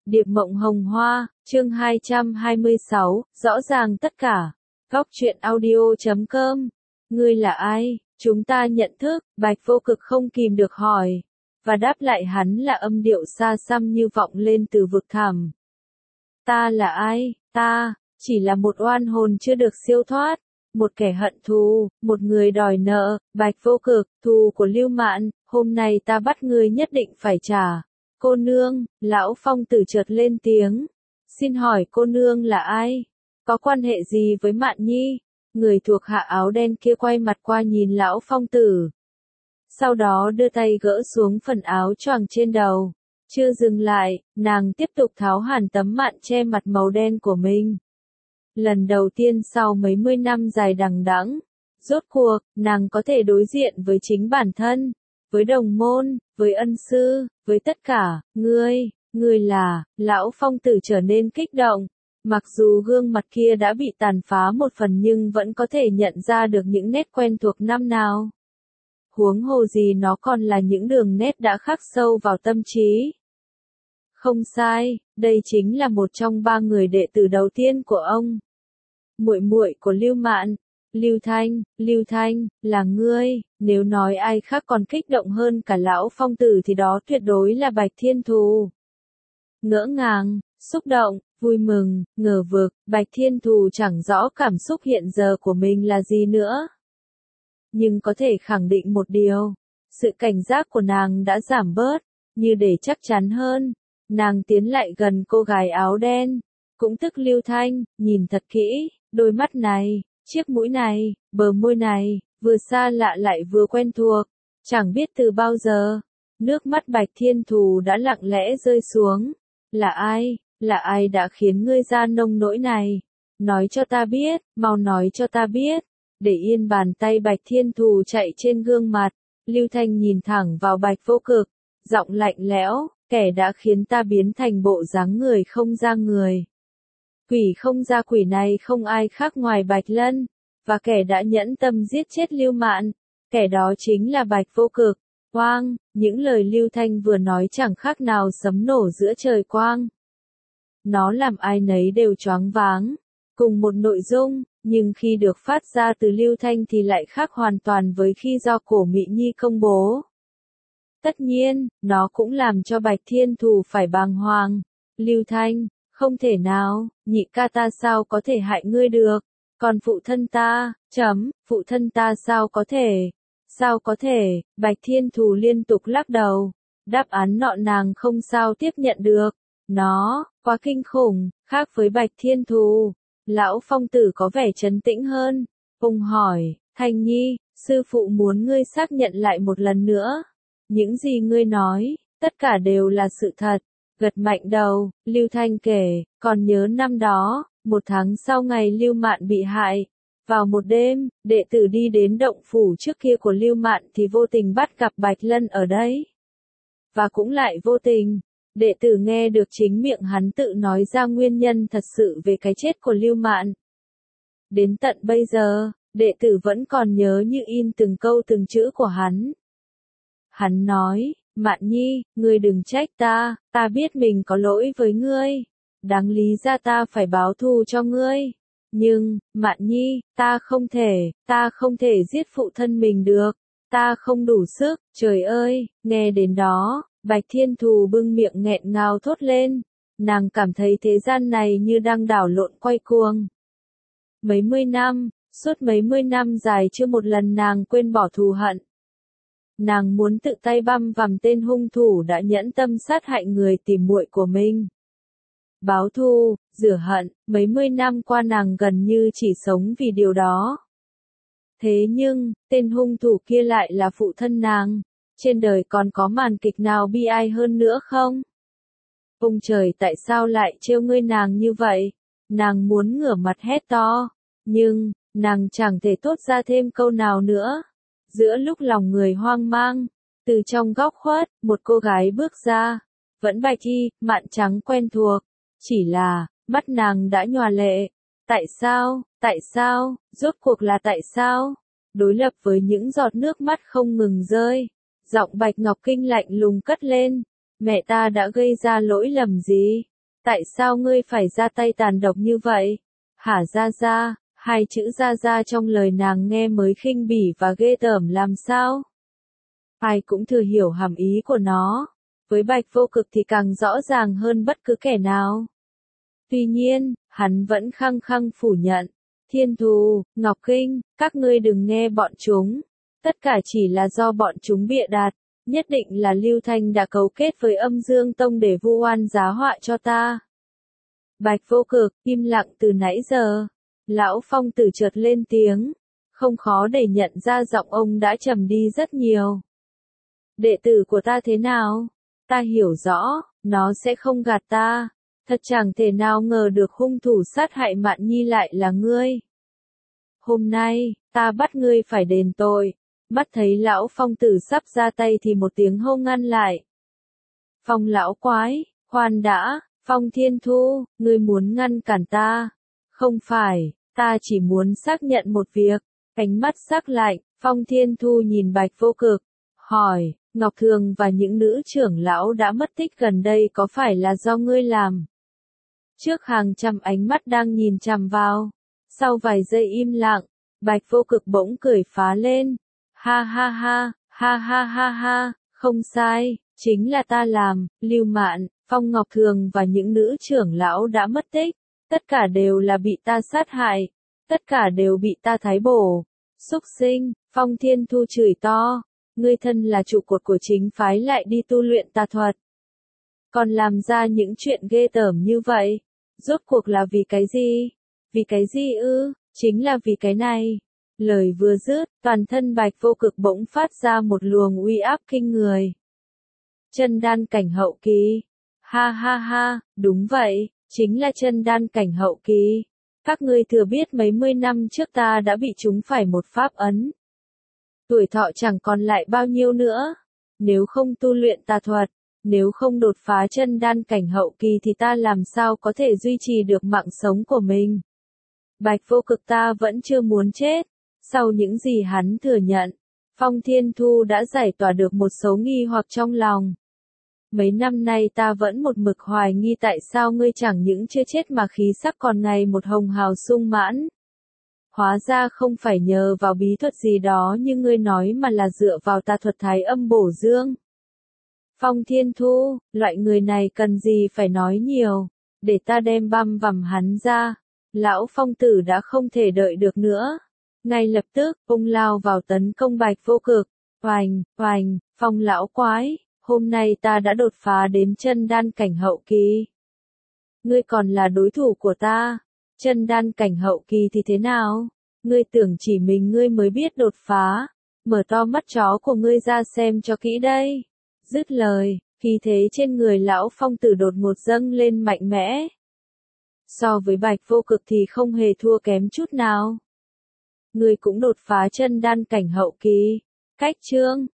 Điệp Mộng Hồng Hoa, chương 226, rõ ràng tất cả. Góc truyện audio.com. Ngươi là ai? Chúng ta nhận thức, Bạch Vô Cực không kìm được hỏi. Và đáp lại hắn là âm điệu xa xăm như vọng lên từ vực thẳm. Ta là ai? Ta, chỉ là một oan hồn chưa được siêu thoát. Một kẻ hận thù, một người đòi nợ, Bạch Vô Cực, thù của Lưu Mạn, hôm nay ta bắt ngươi nhất định phải trả. Cô nương, lão phong tử chợt lên tiếng. Xin hỏi cô nương là ai? Có quan hệ gì với Mạn Nhi? Người thuộc hạ áo đen kia quay mặt qua nhìn lão phong tử. Sau đó đưa tay gỡ xuống phần áo choàng trên đầu. Chưa dừng lại, nàng tiếp tục tháo hẳn tấm mạn che mặt màu đen của mình. Lần đầu tiên sau mấy mươi năm dài đằng đẵng, rốt cuộc, nàng có thể đối diện với chính bản thân, với đồng môn, với ân sư, với tất cả. Ngươi là, lão phong tử trở nên kích động. Mặc dù gương mặt kia đã bị tàn phá một phần nhưng vẫn có thể nhận ra được những nét quen thuộc năm nào. Huống hồ gì nó còn là những đường nét đã khắc sâu vào tâm trí. Không sai, đây chính là một trong ba người đệ tử đầu tiên của ông. Muội muội của Lưu Mạn, Lưu Thanh, là ngươi. Nếu nói ai khác còn kích động hơn cả lão phong tử thì đó tuyệt đối là Bạch Thiên Thù. Ngỡ ngàng, xúc động, vui mừng, ngờ vực, Bạch Thiên Thù chẳng rõ cảm xúc hiện giờ của mình là gì nữa. Nhưng có thể khẳng định một điều, sự cảnh giác của nàng đã giảm bớt, như để chắc chắn hơn. Nàng tiến lại gần cô gái áo đen, cũng tức Lưu Thanh, nhìn thật kỹ, đôi mắt này, chiếc mũi này, bờ môi này, vừa xa lạ lại vừa quen thuộc, chẳng biết từ bao giờ. Nước mắt Bạch Thiên Thù đã lặng lẽ rơi xuống. Là ai đã khiến ngươi ra nông nỗi này? Nói cho ta biết, mau nói cho ta biết. Để yên bàn tay Bạch Thiên Thù chạy trên gương mặt, Lưu Thanh nhìn thẳng vào Bạch Vô Cực, giọng lạnh lẽo, kẻ đã khiến ta biến thành bộ dáng người không ra người. Quỷ không ra quỷ này không ai khác ngoài Bạch Lân, và kẻ đã nhẫn tâm giết chết Lưu Mạn, kẻ đó chính là Bạch Vô Cực. Quang, những lời Lưu Thanh vừa nói chẳng khác nào sấm nổ giữa trời quang. Nó làm ai nấy đều choáng váng, cùng một nội dung, nhưng khi được phát ra từ Lưu Thanh thì lại khác hoàn toàn với khi do Cổ Mị Nhi công bố. Tất nhiên, nó cũng làm cho Bạch Thiên Thù phải bàng hoàng. Lưu Thanh, không thể nào, nhị ca ta sao có thể hại ngươi được, còn phụ thân ta, phụ thân ta sao có thể, Bạch Thiên Thù liên tục lắc đầu, đáp án nọ nàng không sao tiếp nhận được, nó, quá kinh khủng, khác với Bạch Thiên Thù. Lão phong tử có vẻ trấn tĩnh hơn, ông hỏi, Thanh Nhi, sư phụ muốn ngươi xác nhận lại một lần nữa, những gì ngươi nói, tất cả đều là sự thật. Gật mạnh đầu, Lưu Thanh kể, còn nhớ năm đó, một tháng sau ngày Lưu Mạn bị hại. Vào một đêm, đệ tử đi đến động phủ trước kia của Lưu Mạn thì vô tình bắt gặp Bạch Lân ở đấy. Và cũng lại vô tình, đệ tử nghe được chính miệng hắn tự nói ra nguyên nhân thật sự về cái chết của Lưu Mạn. Đến tận bây giờ, đệ tử vẫn còn nhớ như in từng câu từng chữ của hắn. Hắn nói, Mạn Nhi, ngươi đừng trách ta biết mình có lỗi với ngươi. Đáng lý ra ta phải báo thù cho ngươi. Nhưng, Mạn Nhi, ta không thể giết phụ thân mình được. Ta không đủ sức, trời ơi, nghe đến đó, Bạch Thiên Thù bưng miệng nghẹn ngào thốt lên. Nàng cảm thấy thế gian này như đang đảo lộn quay cuồng. Suốt mấy mươi năm dài chưa một lần nàng quên bỏ thù hận. Nàng muốn tự tay băm vằm tên hung thủ đã nhẫn tâm sát hại người tìm muội của mình. Báo thù, rửa hận, mấy mươi năm qua nàng gần như chỉ sống vì điều đó. Thế nhưng, tên hung thủ kia lại là phụ thân nàng. Trên đời còn có màn kịch nào bi ai hơn nữa không? Ông trời tại sao lại trêu ngươi nàng như vậy? Nàng muốn ngửa mặt hét to, nhưng, nàng chẳng thể thốt ra thêm câu nào nữa. Giữa lúc lòng người hoang mang, từ trong góc khuất, một cô gái bước ra, vẫn bạch y, mạn trắng quen thuộc, chỉ là, mắt nàng đã nhòa lệ. Tại sao, rốt cuộc là tại sao? Đối lập với những giọt nước mắt không ngừng rơi, giọng Bạch Ngọc Kinh lạnh lùng cất lên, mẹ ta đã gây ra lỗi lầm gì? Tại sao ngươi phải ra tay tàn độc như vậy? Hả Gia Gia, hai chữ Gia Gia trong lời nàng nghe mới khinh bỉ và ghê tởm làm sao? Ai cũng thừa hiểu hàm ý của nó. Với Bạch Vô Cực thì càng rõ ràng hơn bất cứ kẻ nào. Tuy nhiên, hắn vẫn khăng khăng phủ nhận. Thiên Thù, Ngọc Kinh, các ngươi đừng nghe bọn chúng. Tất cả chỉ là do bọn chúng bịa đặt. Nhất định là Lưu Thanh đã cấu kết với Âm Dương Tông để vu oan giá họa cho ta. Bạch Vô Cực, im lặng từ nãy giờ. Lão Phong Tử chợt lên tiếng. Không khó để nhận ra giọng ông đã trầm đi rất nhiều. Đệ tử của ta thế nào? Ta hiểu rõ, nó sẽ không gạt ta. Thật chẳng thể nào ngờ được hung thủ sát hại Mạn Nhi lại là ngươi. Hôm nay, ta bắt ngươi phải đền tội. Mắt thấy lão Phong Tử sắp ra tay thì một tiếng hô ngăn lại. Phong lão quái, khoan đã, Phong Thiên Thu, ngươi muốn ngăn cản ta. Không phải, ta chỉ muốn xác nhận một việc. Ánh mắt sắc lạnh, Phong Thiên Thu nhìn Bạch Vô Cực, hỏi, Ngọc Thường và những nữ trưởng lão đã mất tích gần đây có phải là do ngươi làm? Trước hàng trăm ánh mắt đang nhìn chằm vào. Sau vài giây im lặng, Bạch Vô Cực bỗng cười phá lên. Ha ha ha, ha ha ha ha, không sai, chính là ta làm. Lưu Mạn, Phong Ngọc Thường và những nữ trưởng lão đã mất tích. Tất cả đều là bị ta sát hại. Tất cả đều bị ta thái bổ. Súc sinh, Phong Thiên Thu chửi to. Ngươi thân là trụ cột của chính phái lại đi tu luyện tà thuật. Còn làm ra những chuyện ghê tởm như vậy. Rốt cuộc là vì cái gì? Vì cái gì ư? Chính là vì cái này. Lời vừa dứt, toàn thân Bạch Vô Cực bỗng phát ra một luồng uy áp kinh người. Chân đan cảnh hậu kỳ. Ha ha ha, đúng vậy, chính là chân đan cảnh hậu kỳ. Các ngươi thừa biết mấy mươi năm trước ta đã bị trúng phải một pháp ấn. Tuổi thọ chẳng còn lại bao nhiêu nữa. Nếu không tu luyện tà thuật, nếu không đột phá chân đan cảnh hậu kỳ thì ta làm sao có thể duy trì được mạng sống của mình. Bạch Vô Cực ta vẫn chưa muốn chết. Sau những gì hắn thừa nhận, Phong Thiên Thu đã giải tỏa được một số nghi hoặc trong lòng. Mấy năm nay ta vẫn một mực hoài nghi tại sao ngươi chẳng những chưa chết mà khí sắc còn ngày một hồng hào sung mãn. Hóa ra không phải nhờ vào bí thuật gì đó như ngươi nói mà là dựa vào tà thuật thái âm bổ dương. Phong Thiên Thu, loại người này cần gì phải nói nhiều, để ta đem băm vằm hắn ra. Lão Phong Tử đã không thể đợi được nữa. Ngay lập tức, ông lao vào tấn công Bạch Vô Cực. Oành, oành, Phong lão quái, hôm nay ta đã đột phá đến chân đan cảnh hậu kỳ. Ngươi còn là đối thủ của ta. Chân đan cảnh hậu kỳ thì thế nào? Ngươi tưởng chỉ mình ngươi mới biết đột phá. Mở to mắt chó của ngươi ra xem cho kỹ đây. Dứt lời, khí thế trên người lão Phong Tử đột ngột dâng lên mạnh mẽ. So với Bạch Vô Cực thì không hề thua kém chút nào. Ngươi cũng đột phá chân đan cảnh hậu kỳ. Cách chương